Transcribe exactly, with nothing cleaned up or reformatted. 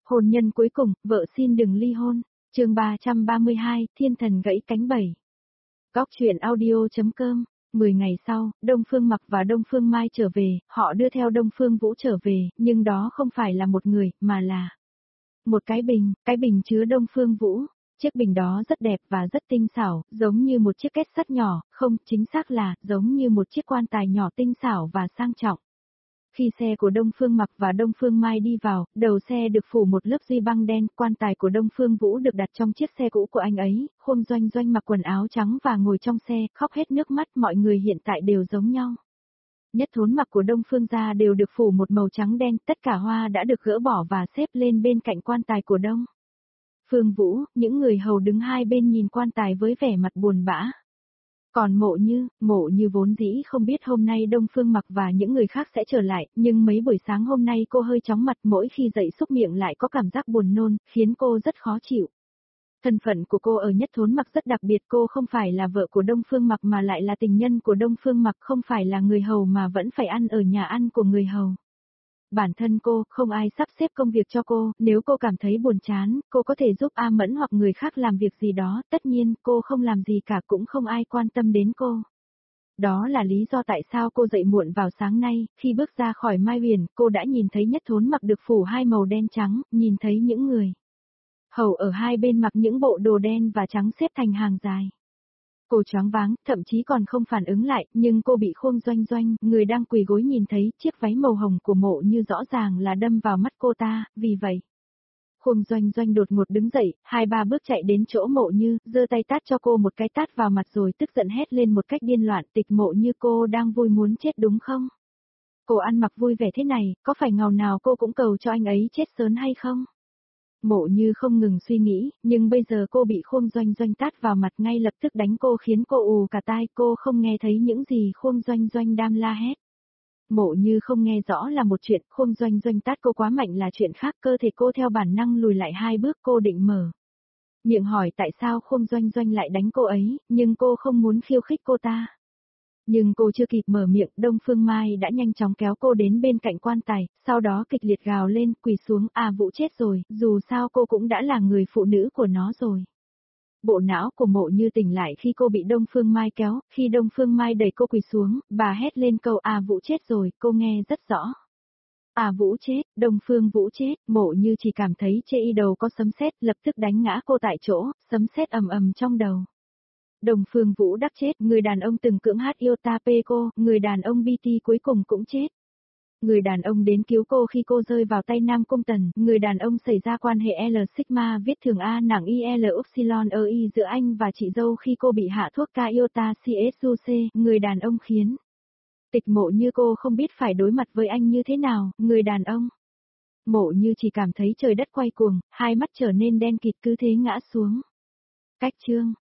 Hôn nhân cuối cùng, vợ xin đừng ly hôn. Chương ba trăm ba mươi hai, Thiên thần gãy cánh bảy. Góc truyện audio.com. mười ngày sau, Đông Phương Mặc và Đông Phương Mai trở về, họ đưa theo Đông Phương Vũ trở về, nhưng đó không phải là một người, mà là một cái bình, cái bình chứa Đông Phương Vũ. Chiếc bình đó rất đẹp và rất tinh xảo, giống như một chiếc két sắt nhỏ, không, chính xác là, giống như một chiếc quan tài nhỏ tinh xảo và sang trọng. Khi xe của Đông Phương Mặc và Đông Phương Mai đi vào, đầu xe được phủ một lớp duy băng đen, quan tài của Đông Phương Vũ được đặt trong chiếc xe cũ của anh ấy, Khôn Doanh Doanh mặc quần áo trắng và ngồi trong xe, khóc hết nước mắt, mọi người hiện tại đều giống nhau. Nhất thốn mặc của Đông Phương gia đều được phủ một màu trắng đen, tất cả hoa đã được gỡ bỏ và xếp lên bên cạnh quan tài của Đông Phương Vũ, những người hầu đứng hai bên nhìn quan tài với vẻ mặt buồn bã. Còn Mộ Như, Mộ Như vốn dĩ không biết hôm nay Đông Phương Mặc và những người khác sẽ trở lại, nhưng mấy buổi sáng hôm nay cô hơi chóng mặt, mỗi khi dậy xúc miệng lại có cảm giác buồn nôn, khiến cô rất khó chịu. Thân phận của cô ở Nhất Thốn Mặc rất đặc biệt, cô không phải là vợ của Đông Phương Mặc mà lại là tình nhân của Đông Phương Mặc, không phải là người hầu mà vẫn phải ăn ở nhà ăn của người hầu. Bản thân cô, không ai sắp xếp công việc cho cô, nếu cô cảm thấy buồn chán, cô có thể giúp A Mẫn hoặc người khác làm việc gì đó, tất nhiên, cô không làm gì cả cũng không ai quan tâm đến cô. Đó là lý do tại sao cô dậy muộn vào sáng nay, khi bước ra khỏi Mai Huyền, cô đã nhìn thấy Nhất Thốn Mặc được phủ hai màu đen trắng, nhìn thấy những người hầu ở hai bên mặc những bộ đồ đen và trắng xếp thành hàng dài. Cô choáng váng, thậm chí còn không phản ứng lại, nhưng cô bị Khôn Doanh Doanh, người đang quỳ gối nhìn thấy, chiếc váy màu hồng của Mộ Như rõ ràng là đâm vào mắt cô ta, vì vậy. Khôn Doanh Doanh đột ngột đứng dậy, hai ba bước chạy đến chỗ Mộ Như, giơ tay tát cho cô một cái tát vào mặt rồi tức giận hét lên một cách điên loạn, Tịch Mộ Như, cô đang vui muốn chết đúng không? Cô ăn mặc vui vẻ thế này, có phải ngầu nào cô cũng cầu cho anh ấy chết sớm hay không? Mộ Như không ngừng suy nghĩ, nhưng bây giờ cô bị Khôn Doanh Doanh tát vào mặt ngay lập tức đánh cô khiến cô ù cả tai, cô không nghe thấy những gì Khôn Doanh Doanh đang la hét. Mộ Như không nghe rõ là một chuyện, Khôn Doanh Doanh tát cô quá mạnh là chuyện khác, cơ thể cô theo bản năng lùi lại hai bước, cô định mở miệng hỏi tại sao Khôn Doanh Doanh lại đánh cô ấy, nhưng cô không muốn khiêu khích cô ta. Nhưng cô chưa kịp mở miệng, Đông Phương Mai đã nhanh chóng kéo cô đến bên cạnh quan tài, sau đó kịch liệt gào lên, quỳ xuống, à Vũ chết rồi, dù sao cô cũng đã là người phụ nữ của nó rồi. Bộ não của Mộ Như tỉnh lại khi cô bị Đông Phương Mai kéo, khi Đông Phương Mai đẩy cô quỳ xuống, bà hét lên câu à Vũ chết rồi, cô nghe rất rõ. À Vũ chết, Đông Phương Vũ chết, Mộ Như chỉ cảm thấy chê y đầu có sấm sét, lập tức đánh ngã cô tại chỗ, sấm sét ầm ầm trong đầu. Đông Phương Vũ đắc chết, người đàn ông từng cưỡng hát yêu ta pê cô, người đàn ông bê tê cuối cùng cũng chết. Người đàn ông đến cứu cô khi cô rơi vào tay Nam Cung Tần, người đàn ông xảy ra quan hệ L Sigma viết thường A nặng I L Upsilon E I giữa anh và chị dâu khi cô bị hạ thuốc ca iota C S U C, người đàn ông khiến Tịch Mộ Như cô không biết phải đối mặt với anh như thế nào, người đàn ông. Mộ Như chỉ cảm thấy trời đất quay cuồng, hai mắt trở nên đen kịt cứ thế ngã xuống. Cách chương